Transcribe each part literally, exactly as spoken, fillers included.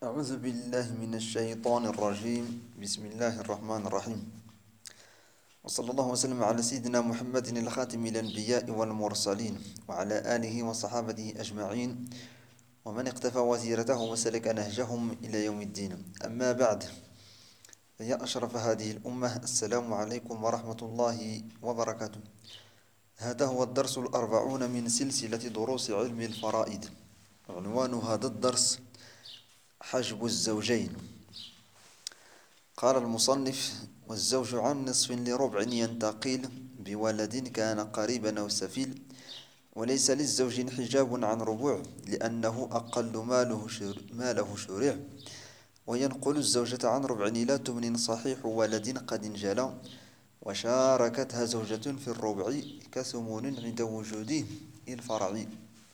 أعوذ بالله من الشيطان الرجيم. بسم الله الرحمن الرحيم. وصلى الله وسلم على سيدنا محمد الخاتم الأنبياء والمرسلين وعلى آله وصحابته أجمعين ومن اقتفى وسيرته وسلك نهجهم إلى يوم الدين. أما بعد، فيا أشرف هذه الأمة، السلام عليكم ورحمة الله وبركاته. هذا هو الدرس الأربعون من سلسلة دروس علم الفرائض. عنوان هذا الدرس حجب الزوجين. قال المصنف: والزوج عن نصف لربع ينتقل بولد كان قريبا أو سفيل، وليس للزوج حجاب عن ربوع لأنه أقل ماله ماله شرع، وينقل الزوجة عن ربع إلى تمن صحيح ولد قد انجلى، وشاركتها زوجة في الربع كثمن عند وجود الفرع.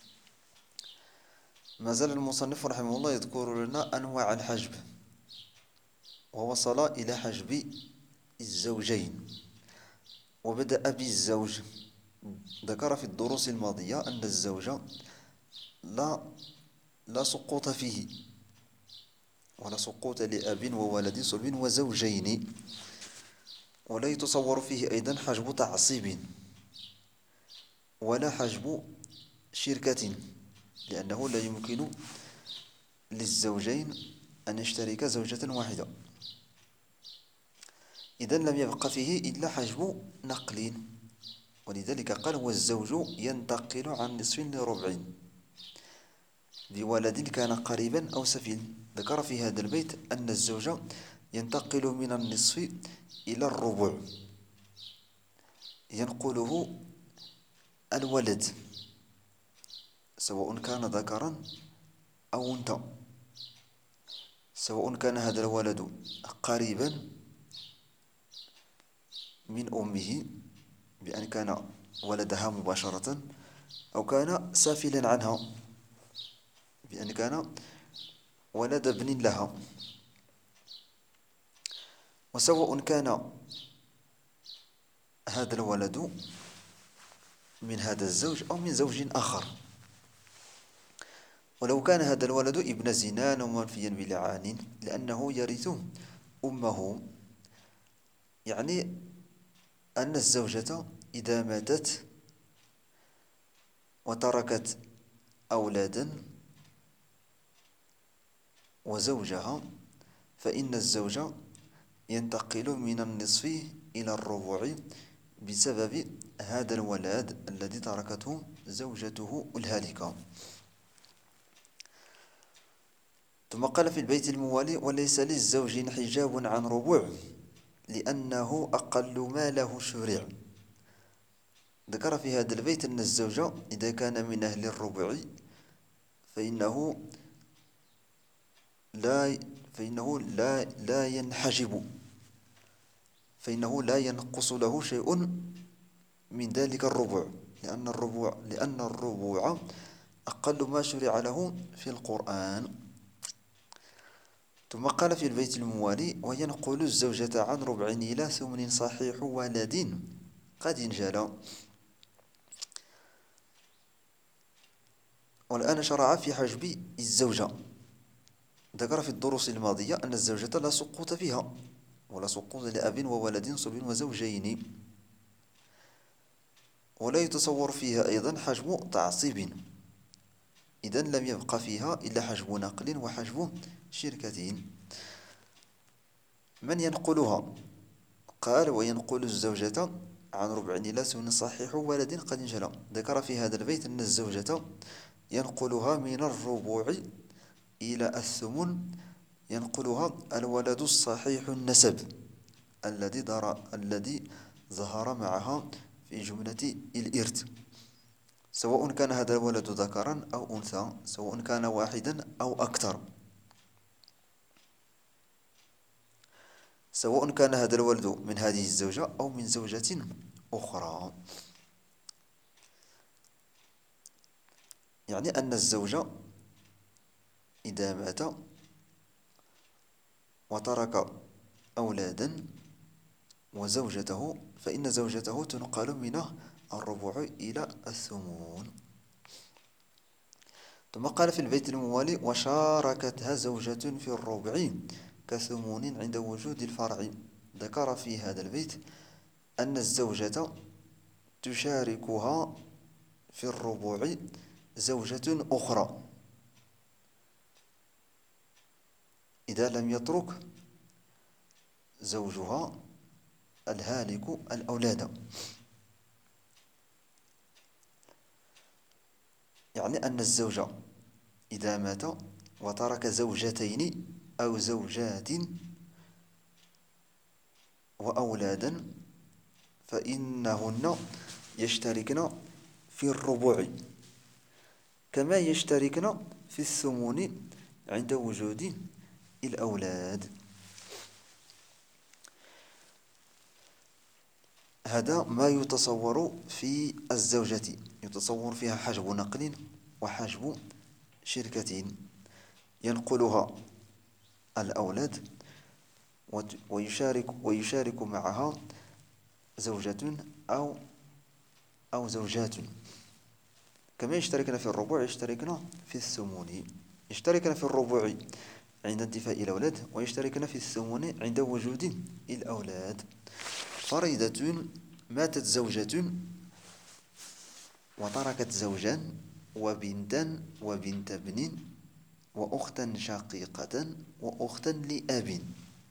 ما زال المصنف رحمه الله يذكر لنا أنواع الحجب، ووصل إلى حجب الزوجين، وبدأ بالزوج. ذكر في الدروس الماضية أن الزوج لا لا سقوط فيه، ولا سقوط لأب وولد صلب وزوجين، ولا يتصور فيه أيضا حجب تعصيب ولا حجب شركة، لأنه لا يمكن للزوجين أن يشتركا زوجة واحدة. إذن لم يبق فيه إلا حجب نقل، ولذلك قال: والزوج ينتقل عن نصف لربع بولد كان قريبا أو سفيل. ذكر في هذا البيت أن الزوج ينتقل من النصف إلى الربع، ينقله الولد سواء كان ذكرا أو أنثى، سواء كان هذا الولد قريبا من أمه بأن كان ولدها مباشرة، أو كان سافلا عنها بأن كان ولد ابن لها، وسواء كان هذا الولد من هذا الزوج أو من زوج آخر. ولو كان هذا الولد ابن زنا ومنفيا بلعان لأنه يرث أمه، يعني أن الزوجة إذا ماتت وتركت أولادا وزوجها، فإن الزوج ينتقل من النصف إلى الربع بسبب هذا الولد الذي تركته زوجته الهالكة. ثم قال في البيت الموالي: وليس للزوج حجاب عن ربع لأنه أقل ما له شرع. ذكر في هذا البيت أن الزوج إذا كان من أهل الربع فإنه لا فإنه لا لا ينحجب، فإنه لا ينقص له شيء من ذلك الربع، لأن الربع لأن الربع أقل ما شرع له في القرآن. ثم قال في البيت الموالي: وينقل الزوجة عن ربع إلى ثمن صحيح ولد قد انجلى. والآن شرع في حجب الزوجة. ذكر في الدروس الماضية أن الزوجة لا سقوط فيها، ولا سقوط لأب وولد صلب وزوجين، ولا يتصور فيها أيضا حجب تعصيب. إذن لم يبق فيها إلا حجب نقل وحجب شركة. من ينقلها؟ قال: وينقل الزوجة عن ربع إلى ثمن صحيح ولد قد انجلى. ذكر في هذا البيت أن الزوجة ينقلها من الربوع إلى الثمن، ينقلها الولد الصحيح النسب الذي الذي ظهر معها في جملة الإرث، سواء كان هذا الولد ذكرا أو أنثى، سواء كان واحدا أو أكثر، سواء كان هذا الولد من هذه الزوجة أو من زوجة أخرى. يعني أن الزوج إذا مات وترك أولادا وزوجته، فإن زوجته تنقل من الربع إلى الثمن. ثم قال في البيت الموالي: وشاركتها زوجة في الربع كثمون عند وجود الفرع. ذكر في هذا البيت أن الزوجة تشاركها في الربع زوجة أخرى إذا لم يترك زوجها الهالك الأولاد. يعني أن الزوج إذا مات وترك زوجتين أو زوجات وأولادا فإنهن يشتركن في الربع كما يشتركن في الثمن عند وجود الأولاد. هذا ما يتصور في الزوجة، يتصور فيها حجب نقل وحجب شركة ينقلها الأولاد ويشارك ويشارك معها زوجة أو أو زوجات، كما يشتركن في الربع يشتركن في الثمن. يشتركن في الربع عند انتفاء الأولاد ويشتركن في الثمن عند وجود الأولاد. فريضة: ماتت زوجة وتركت زوجا وبنتا وبنت ابن وأختا شقيقة وأختا لأب،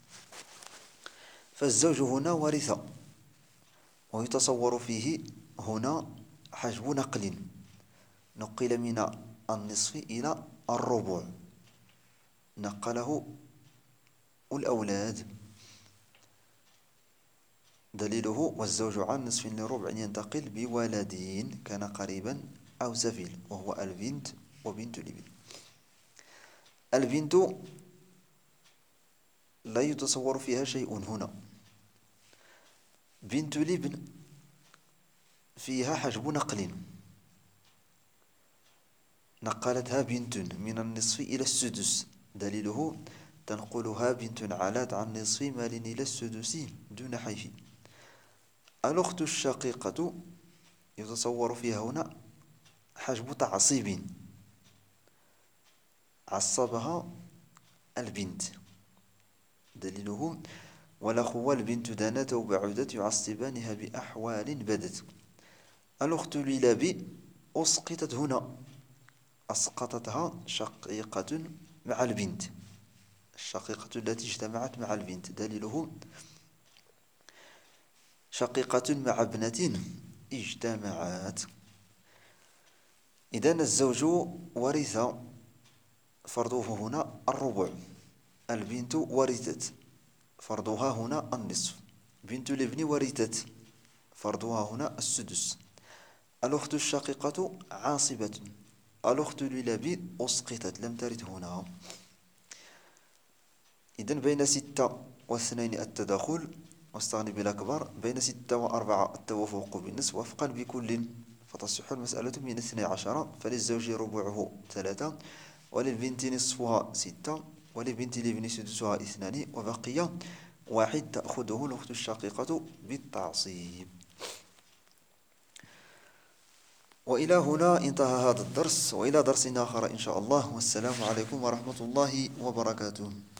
فالزوج هنا ورث، ويتصور فيه هنا حجب نقل، نقل من النصف إلى الربع، نقله الأولاد. دليله: والزوج عن نصف لربع ينتقل بولدين كان قريبا أو سفيل، وهو البنت وبنت الابن. البنت لا يتصور فيها شيء هنا. بنت الابن فيها حجب نقل، نقلتها بنت من النصف إلى السدس. دليله: تنقلها بنت علات عن نصف مال إلى السدس دون حيف. الأخت الشقيقة يتصور فيها هنا حجب تعصيب، عصبها البنت. دليله: والأخ والبنت دانت وبعدت يعصبانها بأحوال بدت. الأخت للأب أسقطت هنا، أسقطتها شقيقة مع البنت، الشقيقة التي اجتمعت مع البنت. دليله: شقيقة مع ابنة اجتمعات. إذن الزوج ورث، فرضه هنا الربع. البنت ورثت، فرضها هنا النصف. بنت الابن ورثت، فرضها هنا السدس. الأخت الشقيقة عاصبة. الأخت للأب أسقطت، لم ترث هنا. إذن بين ستة واثنين التداخل واستغني بالأكبر، بين ستة وأربعة التوافق بالنصف وفقا بكل، فتصح المسألة من اثني عشر. فللزوج ربعه ثلاثة، وللبنت نصفها ستة، ولبنت الابن سدسها اثنان، وبقي واحد تأخذه الأخت الشقيقة بالتعصيب. وإلى هنا انتهى هذا الدرس، وإلى درس آخر إن شاء الله، والسلام عليكم ورحمة الله وبركاته.